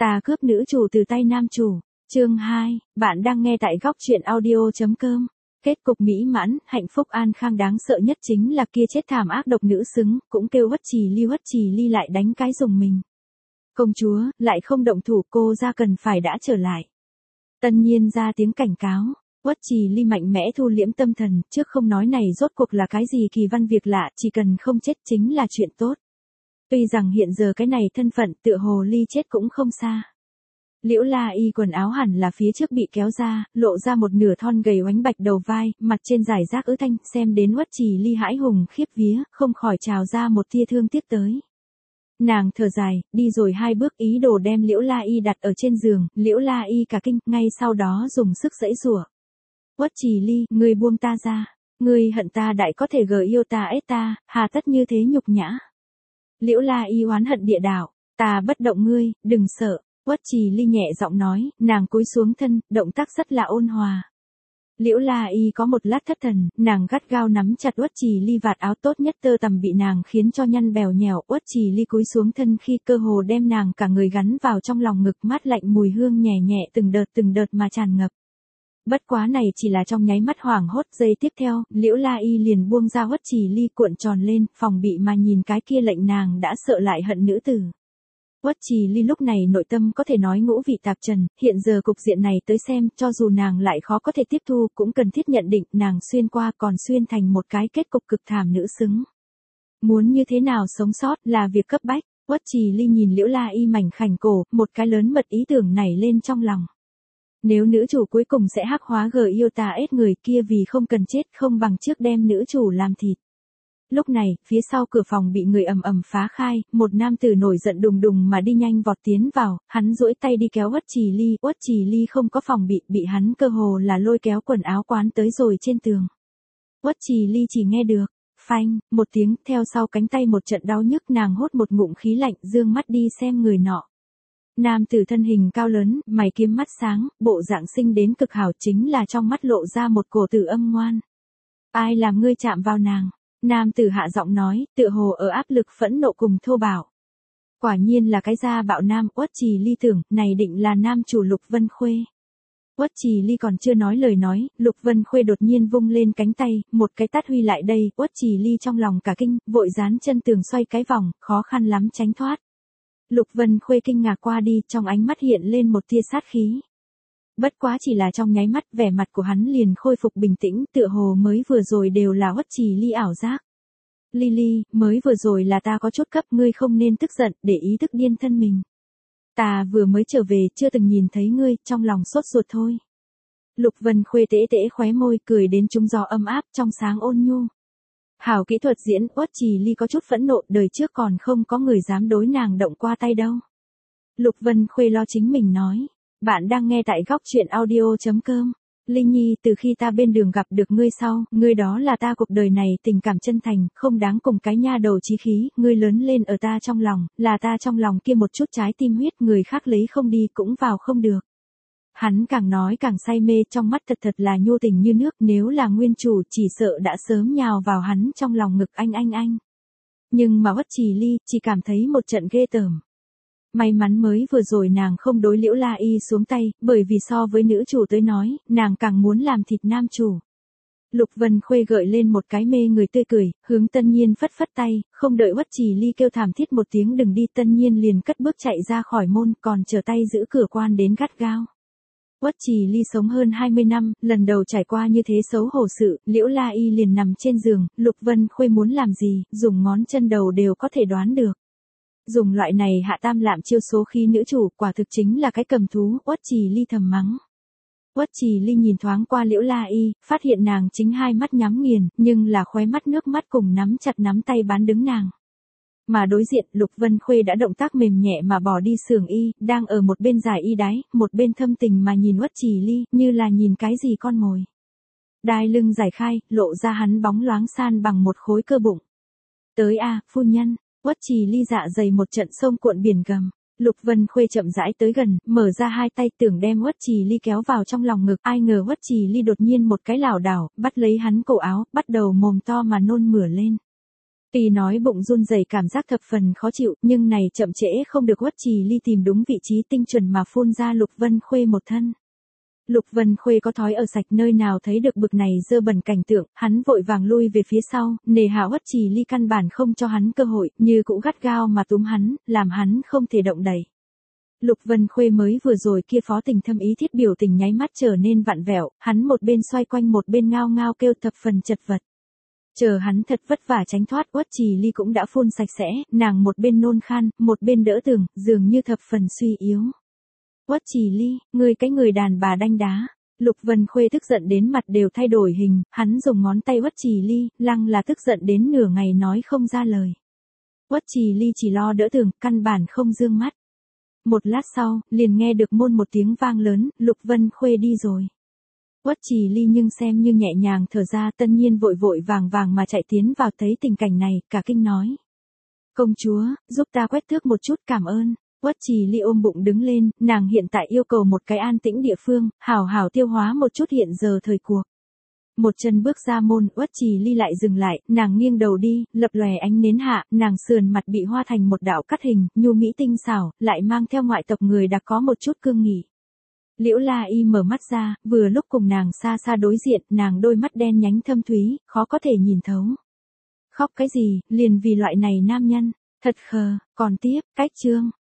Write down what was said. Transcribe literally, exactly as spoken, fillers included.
Ta cướp nữ chủ từ tay nam chủ. Chương hai, bạn đang nghe tại góc truyện audio.com. Kết cục mỹ mãn, hạnh phúc an khang, đáng sợ nhất chính là kia chết thảm ác độc nữ xứng, cũng kêu Uất Trì Ly. Uất Trì Ly lại đánh cái dùng mình. Công chúa, lại không động thủ, cô ra cần phải đã trở lại. Tân Nhiên ra tiếng cảnh cáo. Uất Trì Ly mạnh mẽ thu liễm tâm thần, trước không nói này rốt cuộc là cái gì kỳ văn việc lạ, chỉ cần không chết chính là chuyện tốt. Tuy rằng hiện giờ cái này thân phận tựa hồ ly chết cũng không xa. Liễu La Y quần áo hẳn là phía trước bị kéo ra, lộ ra một nửa thon gầy oánh bạch đầu vai, mặt trên giải rác ứ thanh, xem đến Uất Trì Ly hãi hùng khiếp vía, không khỏi trào ra một tia thương tiếc tới. Nàng thở dài, đi rồi hai bước ý đồ đem Liễu La Y đặt ở trên giường, Liễu La Y cả kinh, ngay sau đó dùng sức giãy giụa. Uất Trì Ly, ngươi buông ta ra, ngươi hận ta đại có thể gờ yêu ta ết ta, hà tất như thế nhục nhã. Liễu La Y oán hận địa đạo, ta bất động ngươi, đừng sợ. Uất Trì Ly nhẹ giọng nói, nàng cúi xuống thân, động tác rất là ôn hòa. Liễu La Y có một lát thất thần, nàng gắt gao nắm chặt Uất Trì Ly vạt áo, tốt nhất tơ tằm bị nàng khiến cho nhăn bèo nhèo. Uất Trì Ly cúi xuống thân khi cơ hồ đem nàng cả người gắn vào trong lòng ngực, mát lạnh mùi hương nhẹ nhẹ từng đợt từng đợt mà tràn ngập. Bất quá này chỉ là trong nháy mắt hoảng hốt, giây tiếp theo, Liễu La Y liền buông ra Uất Trì Ly, cuộn tròn lên, phòng bị mà nhìn cái kia lệnh nàng đã sợ lại hận nữ tử. Uất Trì Ly lúc này nội tâm có thể nói ngũ vị tạp trần, hiện giờ cục diện này tới xem, cho dù nàng lại khó có thể tiếp thu, cũng cần thiết nhận định, nàng xuyên qua còn xuyên thành một cái kết cục cực thảm nữ xứng. Muốn như thế nào sống sót là việc cấp bách. Uất Trì Ly nhìn Liễu La Y mảnh khảnh cổ, một cái lớn mật ý tưởng nảy lên trong lòng. Nếu nữ chủ cuối cùng sẽ hắc hóa gờ yêu ta ết người kia, vì không cần chết không bằng trước đem nữ chủ làm thịt. Lúc này, phía sau cửa phòng bị người ầm ầm phá khai, một nam tử nổi giận đùng đùng mà đi nhanh vọt tiến vào, hắn duỗi tay đi kéo Uất Trì Ly, Uất Trì Ly không có phòng bị, bị hắn cơ hồ là lôi kéo quần áo quán tới rồi trên tường. Uất Trì Ly chỉ nghe được, phanh, một tiếng, theo sau cánh tay một trận đau nhức, nàng hốt một ngụm khí lạnh, dương mắt đi xem người nọ. Nam tử thân hình cao lớn, mày kiếm mắt sáng, bộ dạng sinh đến cực hảo, chính là trong mắt lộ ra một cổ tử âm ngoan. Ai làm ngươi chạm vào nàng? Nam tử hạ giọng nói, tựa hồ ở áp lực phẫn nộ cùng thô bạo. Quả nhiên là cái gia bạo nam. Uất Trì Ly tưởng, này định là nam chủ Lục Vân Khuê. Uất Trì Ly còn chưa nói lời nói, Lục Vân Khuê đột nhiên vung lên cánh tay, một cái tát huy lại đây, Uất Trì Ly trong lòng cả kinh, vội dán chân tường xoay cái vòng, khó khăn lắm tránh thoát. Lục Vân Khuê kinh ngạc qua đi, trong ánh mắt hiện lên một tia sát khí. Bất quá chỉ là trong nháy mắt, vẻ mặt của hắn liền khôi phục bình tĩnh, tựa hồ mới vừa rồi đều là Uất Trì Ly ảo giác. Ly Ly, mới vừa rồi là ta có chút cấp, ngươi không nên tức giận, để ý tức điên thân mình. Ta vừa mới trở về, chưa từng nhìn thấy ngươi, trong lòng sốt ruột thôi. Lục Vân Khuê tễ tễ khóe môi, cười đến trúng gió ấm áp, trong sáng ôn nhu. Hảo kỹ thuật diễn. Uất Trì Ly có chút phẫn nộ, đời trước còn không có người dám đối nàng động qua tay đâu. Lục Vân Khuê lo chính mình nói. Bạn đang nghe tại góc truyện audio.com. Linh Nhi, từ khi ta bên đường gặp được ngươi sau, ngươi đó là ta cuộc đời này tình cảm chân thành, không đáng cùng cái nha đầu chí khí, ngươi lớn lên ở ta trong lòng, là ta trong lòng kia một chút trái tim huyết, người khác lấy không đi cũng vào không được. Hắn càng nói càng say mê, trong mắt thật thật là nhu tình như nước, nếu là nguyên chủ chỉ sợ đã sớm nhào vào hắn trong lòng ngực anh anh anh. Nhưng mà Uất Trì Ly chỉ cảm thấy một trận ghê tởm. May mắn mới vừa rồi nàng không đối Liễu La Y xuống tay, bởi vì so với nữ chủ tới nói, nàng càng muốn làm thịt nam chủ. Lục Vân Khuê gợi lên một cái mê người tươi cười, hướng Tân Nhiên phất phất tay, không đợi Uất Trì Ly kêu thảm thiết một tiếng đừng đi, Tân Nhiên liền cất bước chạy ra khỏi môn, còn trở tay giữ cửa quan đến gắt gao. Uất Trì Ly sống hơn hai mươi năm, lần đầu trải qua như thế xấu hổ sự, Liễu La Y liền nằm trên giường, Lục Vân Khuê muốn làm gì, dùng ngón chân đầu đều có thể đoán được. Dùng loại này hạ tam lạm chiêu số khi nữ chủ, quả thực chính là cái cầm thú. Uất Trì Ly thầm mắng. Uất Trì Ly nhìn thoáng qua Liễu La Y, phát hiện nàng chính hai mắt nhắm nghiền, nhưng là khóe mắt nước mắt cùng nắm chặt nắm tay bán đứng nàng. Mà đối diện, Lục Vân Khuê đã động tác mềm nhẹ mà bỏ đi xưởng y, đang ở một bên giải y đáy, một bên thâm tình mà nhìn Uất Trì Ly, như là nhìn cái gì con mồi. Đai lưng giải khai, lộ ra hắn bóng loáng san bằng một khối cơ bụng. Tới a, phu nhân. Uất Trì Ly dạ dày một trận sông cuộn biển gầm. Lục Vân Khuê chậm rãi tới gần, mở ra hai tay tưởng đem Uất Trì Ly kéo vào trong lòng ngực, ai ngờ Uất Trì Ly đột nhiên một cái lảo đảo, bắt lấy hắn cổ áo, bắt đầu mồm to mà nôn mửa lên. Tuy nói bụng run rẩy cảm giác thập phần khó chịu, nhưng này chậm trễ không được Uất Trì Ly tìm đúng vị trí tinh chuẩn mà phun ra Lục Vân Khuê một thân. Lục Vân Khuê có thói ở sạch nơi nào thấy được bực này dơ bẩn cảnh tượng, hắn vội vàng lui về phía sau, nề hà Uất Trì Ly căn bản không cho hắn cơ hội, như cũng gắt gao mà túm hắn, làm hắn không thể động đậy. Lục Vân Khuê mới vừa rồi kia phó tình thâm ý thiết biểu tình nháy mắt trở nên vặn vẹo, hắn một bên xoay quanh một bên ngao ngao kêu thập phần chật vật. Chờ hắn thật vất vả tránh thoát, Uất Trì Ly cũng đã phun sạch sẽ, nàng một bên nôn khan, một bên đỡ tường, dường như thập phần suy yếu. Uất Trì Ly, ngươi cái người đàn bà đanh đá. Lục Vân Khuê tức giận đến mặt đều thay đổi hình, hắn dùng ngón tay Uất Trì Ly, lăng là tức giận đến nửa ngày nói không ra lời. Uất Trì Ly chỉ lo đỡ tường, căn bản không dương mắt. Một lát sau, liền nghe được môn một tiếng vang lớn, Lục Vân Khuê đi rồi. Uất Trì Ly nhưng xem như nhẹ nhàng thở ra, Tân Nhiên vội vội vàng vàng mà chạy tiến vào thấy tình cảnh này, cả kinh nói. Công chúa, giúp ta quét tước một chút, cảm ơn. Uất Trì Ly ôm bụng đứng lên, nàng hiện tại yêu cầu một cái an tĩnh địa phương, hảo hảo tiêu hóa một chút hiện giờ thời cuộc. Một chân bước ra môn, Uất Trì Ly lại dừng lại, nàng nghiêng đầu đi, lập lòe ánh nến hạ, nàng sườn mặt bị hoa thành một đạo cắt hình, nhu mỹ tinh xảo, lại mang theo ngoại tộc người đã có một chút cương nghị. Liễu La Y mở mắt ra, vừa lúc cùng nàng xa xa đối diện, nàng đôi mắt đen nhánh thâm thúy, khó có thể nhìn thấu. Khóc cái gì, liền vì loại này nam nhân, thật khờ, còn tiếp, cách chương.